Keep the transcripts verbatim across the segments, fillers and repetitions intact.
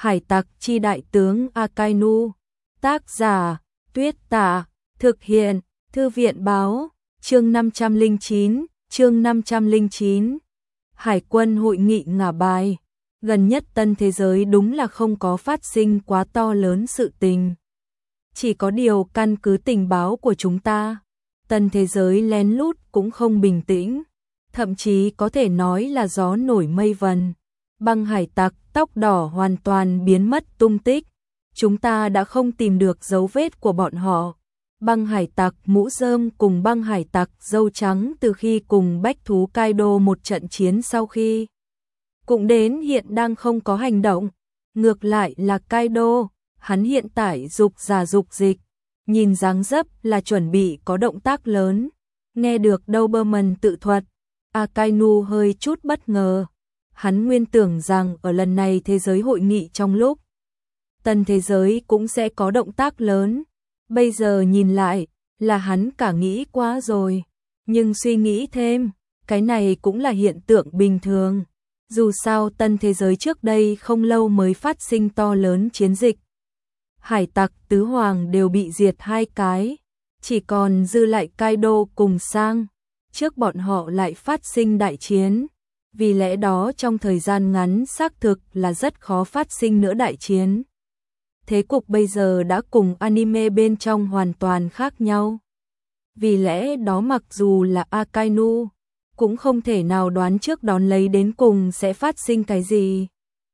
Hải tặc chi đại tướng Akainu. Tác giả Tuyết Tả. Thực hiện Thư viện báo. Chương năm trăm lẻ chín. Chương năm trăm lẻ chín. Hải quân hội nghị ngả bài. Gần nhất tân thế giới đúng là không có phát sinh quá to lớn sự tình. Chỉ có điều căn cứ tình báo của chúng ta, tân thế giới lén lút cũng không bình tĩnh, thậm chí có thể nói là gió nổi mây vần. Băng hải tặc tóc đỏ hoàn toàn biến mất tung tích, chúng ta đã không tìm được dấu vết của bọn họ. Băng hải tặc mũ rơm cùng băng hải tặc dâu trắng từ khi cùng bách thú Kaido một trận chiến sau khi cũng đến hiện đang không có hành động. Ngược lại là Kaido, hắn hiện tại dục giả dục dịch, nhìn dáng dấp là chuẩn bị có động tác lớn. Nghe được Doberman tự thuật, Akainu hơi chút bất ngờ. Hắn nguyên tưởng rằng ở lần này thế giới hội nghị trong lúc tân thế giới cũng sẽ có động tác lớn. Bây giờ nhìn lại là hắn cả nghĩ quá rồi. Nhưng suy nghĩ thêm, cái này cũng là hiện tượng bình thường. Dù sao tân thế giới trước đây không lâu mới phát sinh to lớn chiến dịch. Hải tặc tứ hoàng đều bị diệt hai cái, chỉ còn dư lại Kaido cùng Sang. Trước bọn họ lại phát sinh đại chiến, vì lẽ đó trong thời gian ngắn xác thực là rất khó phát sinh nữa đại chiến. Thế cục bây giờ đã cùng anime bên trong hoàn toàn khác nhau. Vì lẽ đó mặc dù là Akainu, cũng không thể nào đoán trước đón lấy đến cùng sẽ phát sinh cái gì.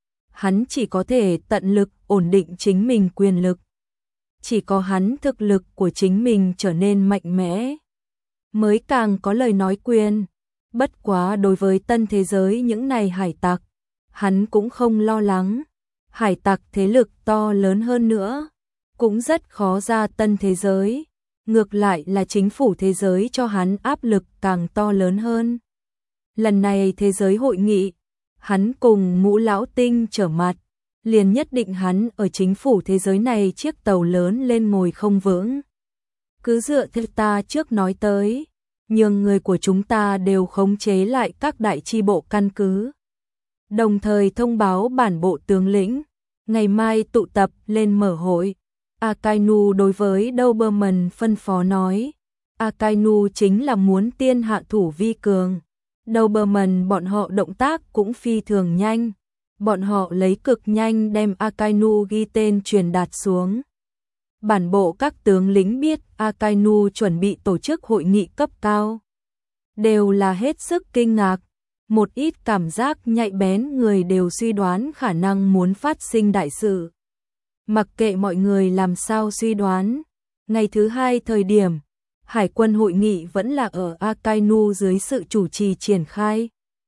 Hắn chỉ có thể tận lực ổn định chính mình quyền lực. Chỉ có hắn thực lực của chính mình trở nên mạnh mẽ, mới càng có lời nói quyền. Bất quá đối với tân thế giới những này hải tặc, hắn cũng không lo lắng. Hải tặc thế lực to lớn hơn nữa, cũng rất khó ra tân thế giới. Ngược lại là chính phủ thế giới cho hắn áp lực càng to lớn hơn. Lần này thế giới hội nghị, hắn cùng Ngũ Lão Tinh trở mặt, liền nhất định hắn ở chính phủ thế giới này chiếc tàu lớn lên ngồi không vững. Cứ dựa theo ta trước nói tới, nhưng người của chúng ta đều khống chế lại các đại chi bộ căn cứ. Đồng thời thông báo bản bộ tướng lĩnh, ngày mai tụ tập lên mở hội. Akainu đối với Doberman phân phó nói, Akainu chính là muốn tiên hạ thủ vi cường. Doberman bọn họ động tác cũng phi thường nhanh, bọn họ lấy cực nhanh đem Akainu ghi tên truyền đạt xuống. Bản bộ các tướng lĩnh biết Akainu chuẩn bị tổ chức hội nghị cấp cao, đều là hết sức kinh ngạc. Một ít cảm giác nhạy bén người đều suy đoán khả năng muốn phát sinh đại sự. Mặc kệ mọi người làm sao suy đoán, ngày thứ hai thời điểm, hải quân hội nghị vẫn là ở Akainu dưới sự chủ trì triển khai.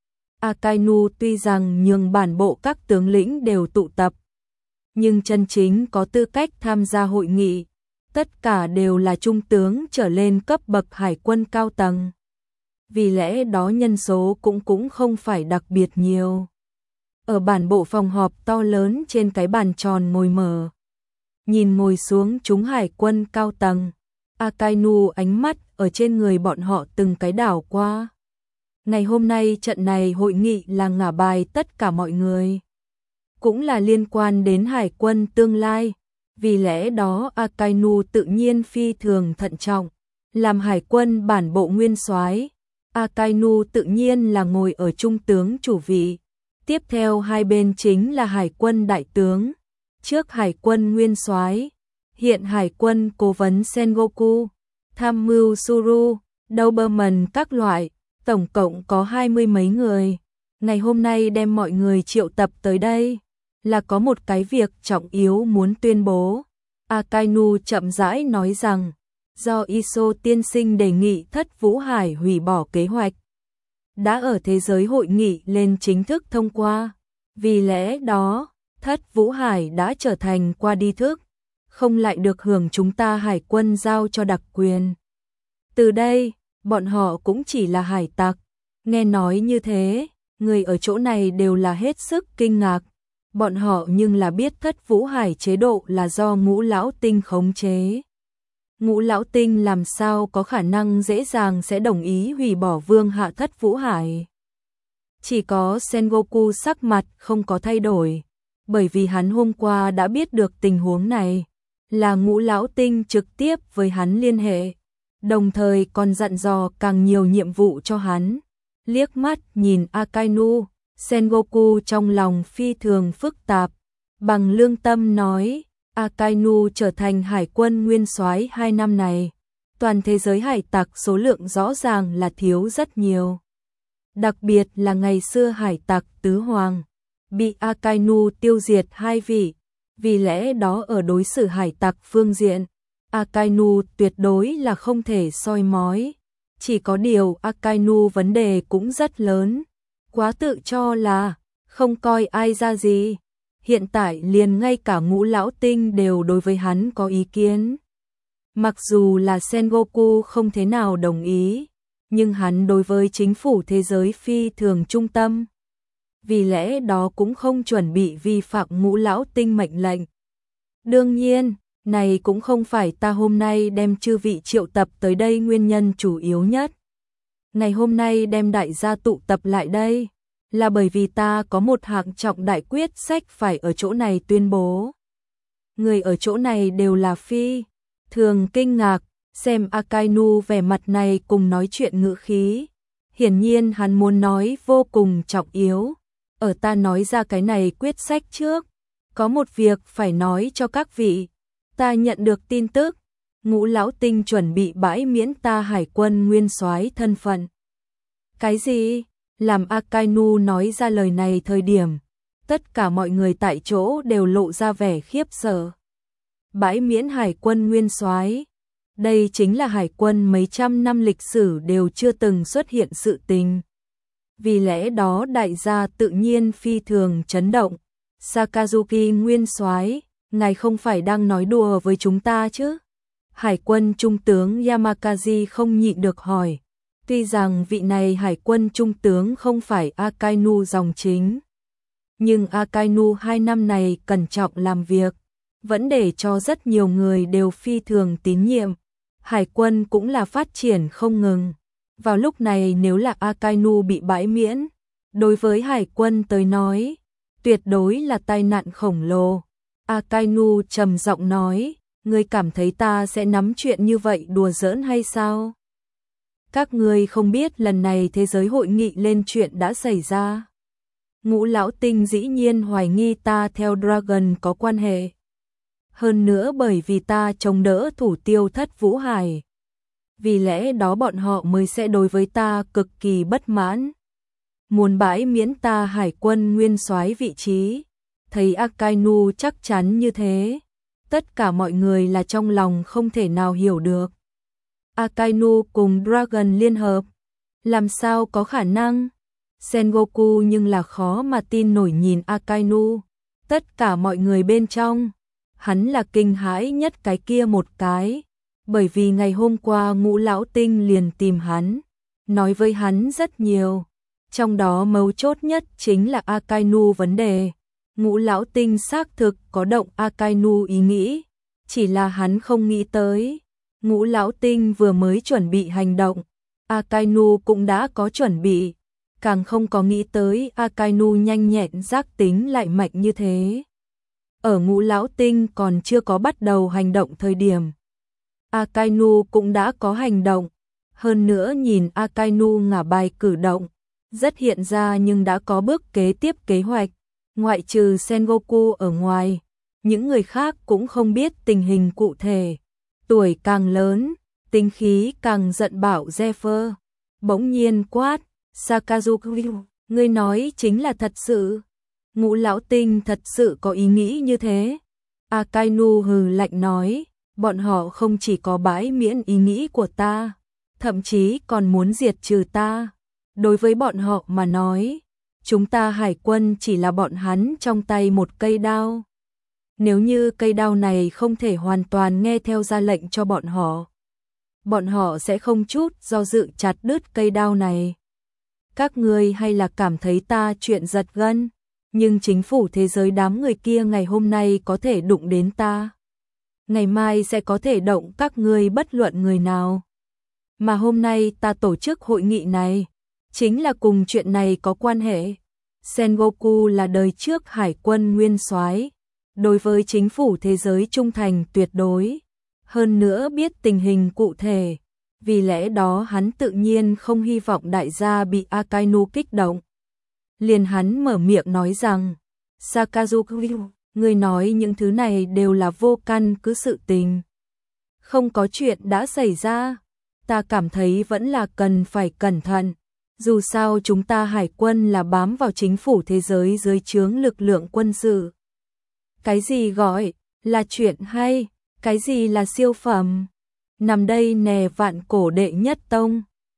Akainu tuy rằng nhường bản bộ các tướng lĩnh đều tụ tập, nhưng chân chính có tư cách tham gia hội nghị, tất cả đều là trung tướng trở lên cấp bậc hải quân cao tầng. Vì lẽ đó nhân số cũng cũng không phải đặc biệt nhiều. Ở bản bộ phòng họp to lớn trên cái bàn tròn ngồi mở, nhìn ngồi xuống chúng hải quân cao tầng, Akainu ánh mắt ở trên người bọn họ từng cái đảo qua. Ngày hôm nay trận này hội nghị là ngả bài tất cả mọi người, cũng là liên quan đến hải quân tương lai. Vì lẽ đó Akainu tự nhiên phi thường thận trọng. Làm hải quân bản bộ nguyên soái, Akainu tự nhiên là ngồi ở trung tướng chủ vị. Tiếp theo hai bên chính là hải quân đại tướng, trước hải quân nguyên soái, hiện hải quân cố vấn Sengoku, tham mưu Suru, Doberman các loại, tổng cộng có hai mươi mấy người. Ngày hôm nay đem mọi người triệu tập tới đây, là có một cái việc trọng yếu muốn tuyên bố. Akainu chậm rãi nói rằng, do Iso tiên sinh đề nghị Thất Vũ Hải hủy bỏ kế hoạch, đã ở thế giới hội nghị lên chính thức thông qua. Vì lẽ đó, Thất Vũ Hải đã trở thành qua đi thức, không lại được hưởng chúng ta hải quân giao cho đặc quyền. Từ đây, bọn họ cũng chỉ là hải tặc. Nghe nói như thế, người ở chỗ này đều là hết sức kinh ngạc. Bọn họ nhưng là biết Thất Vũ Hải chế độ là do Ngũ Lão Tinh khống chế. Ngũ Lão Tinh làm sao có khả năng dễ dàng sẽ đồng ý hủy bỏ vương hạ Thất Vũ Hải. Chỉ có Sengoku sắc mặt không có thay đổi, bởi vì hắn hôm qua đã biết được tình huống này, là Ngũ Lão Tinh trực tiếp với hắn liên hệ, đồng thời còn dặn dò càng nhiều nhiệm vụ cho hắn. Liếc mắt nhìn Akainu, Sengoku trong lòng phi thường phức tạp, bằng lương tâm nói, Akainu trở thành hải quân nguyên soái hai năm này, toàn thế giới hải tặc số lượng rõ ràng là thiếu rất nhiều. Đặc biệt là ngày xưa hải tặc tứ hoàng, bị Akainu tiêu diệt hai vị, vì lẽ đó ở đối xử hải tặc phương diện, Akainu tuyệt đối là không thể soi mói. Chỉ có điều Akainu vấn đề cũng rất lớn, quá tự cho là không coi ai ra gì. Hiện tại liền ngay cả Ngũ Lão Tinh đều đối với hắn có ý kiến. Mặc dù là Sengoku không thế nào đồng ý, nhưng hắn đối với chính phủ thế giới phi thường trung tâm. Vì lẽ đó cũng không chuẩn bị vi phạm Ngũ Lão Tinh mệnh lệnh. Đương nhiên, này cũng không phải ta hôm nay đem chư vị triệu tập tới đây nguyên nhân chủ yếu nhất. Ngày hôm nay đem đại gia tụ tập lại đây, là bởi vì ta có một hạng trọng đại quyết sách phải ở chỗ này tuyên bố. Người ở chỗ này đều là phi thường kinh ngạc, xem Akainu vẻ mặt này cùng nói chuyện ngữ khí. Hiển nhiên hắn muốn nói vô cùng trọng yếu. Ở ta nói ra cái này quyết sách trước, có một việc phải nói cho các vị. Ta nhận được tin tức, Ngũ Lão Tinh chuẩn bị bãi miễn ta hải quân nguyên soái thân phận. Cái gì? Làm Akainu nói ra lời này thời điểm, tất cả mọi người tại chỗ đều lộ ra vẻ khiếp sợ. Bãi miễn hải quân nguyên soái, đây chính là hải quân mấy trăm năm lịch sử đều chưa từng xuất hiện sự tình. Vì lẽ đó đại gia tự nhiên phi thường chấn động. Sakazuki nguyên soái, ngài không phải đang nói đùa với chúng ta chứ? Hải quân trung tướng Yamakazi không nhịn được hỏi. Tuy rằng vị này hải quân trung tướng không phải Akainu dòng chính, nhưng Akainu hai năm này cẩn trọng làm việc, vẫn để cho rất nhiều người đều phi thường tín nhiệm. Hải quân cũng là phát triển không ngừng. Vào lúc này nếu là Akainu bị bãi miễn, đối với hải quân tới nói, tuyệt đối là tai nạn khổng lồ. Akainu trầm giọng nói, ngươi cảm thấy ta sẽ nắm chuyện như vậy đùa giỡn hay sao? Các ngươi không biết lần này thế giới hội nghị lên chuyện đã xảy ra. Ngũ Lão Tinh dĩ nhiên hoài nghi ta theo Dragon có quan hệ. Hơn nữa bởi vì ta chống đỡ thủ tiêu Thất Vũ Hải. Vì lẽ đó bọn họ mới sẽ đối với ta cực kỳ bất mãn. Muốn bãi miễn ta hải quân nguyên soái vị trí. Thấy Akainu chắc chắn như thế, tất cả mọi người là trong lòng không thể nào hiểu được. Akainu cùng Dragon liên hợp, làm sao có khả năng? Sengoku nhưng là khó mà tin nổi nhìn Akainu. Tất cả mọi người bên trong, hắn là kinh hãi nhất cái kia một cái, bởi vì ngày hôm qua Ngũ Lão Tinh liền tìm hắn, nói với hắn rất nhiều, trong đó mấu chốt nhất chính là Akainu vấn đề. Ngũ Lão Tinh xác thực có động Akainu ý nghĩ, chỉ là hắn không nghĩ tới. Ngũ Lão Tinh vừa mới chuẩn bị hành động, Akainu cũng đã có chuẩn bị, càng không có nghĩ tới Akainu nhanh nhẹn giác tính lại mạnh như thế. Ở Ngũ Lão Tinh còn chưa có bắt đầu hành động thời điểm, Akainu cũng đã có hành động, hơn nữa nhìn Akainu ngả bài cử động, rất hiện ra nhưng đã có bước kế tiếp kế hoạch. Ngoại trừ Sengoku ở ngoài, những người khác cũng không biết tình hình cụ thể. Tuổi càng lớn, tính khí càng giận bạo Zephyr. Bỗng nhiên quát, Sakazuki, ngươi nói chính là thật sự. Ngũ Lão Tinh thật sự có ý nghĩ như thế. Akainu hừ lạnh nói, bọn họ không chỉ có bãi miễn ý nghĩ của ta, thậm chí còn muốn diệt trừ ta. Đối với bọn họ mà nói, chúng ta hải quân chỉ là bọn hắn trong tay một cây đao. Nếu như cây đao này không thể hoàn toàn nghe theo ra lệnh cho bọn họ, bọn họ sẽ không chút do dự chặt đứt cây đao này. Các ngươi hay là cảm thấy ta chuyện giật gân, nhưng chính phủ thế giới đám người kia ngày hôm nay có thể đụng đến ta. Ngày mai sẽ có thể động các ngươi bất luận người nào. Mà hôm nay ta tổ chức hội nghị này, chính là cùng chuyện này có quan hệ. Sengoku là đời trước hải quân nguyên soái, đối với chính phủ thế giới trung thành tuyệt đối, hơn nữa biết tình hình cụ thể, vì lẽ đó hắn tự nhiên không hy vọng đại gia bị Akainu kích động. Liền hắn mở miệng nói rằng, Sakazuki, người nói những thứ này đều là vô căn cứ sự tình. Không có chuyện đã xảy ra, ta cảm thấy vẫn là cần phải cẩn thận. Dù sao chúng ta hải quân là bám vào chính phủ thế giới dưới trướng lực lượng quân sự. Cái gì gọi là chuyện hay, cái gì là siêu phẩm. Nằm đây nè vạn cổ đệ nhất tông.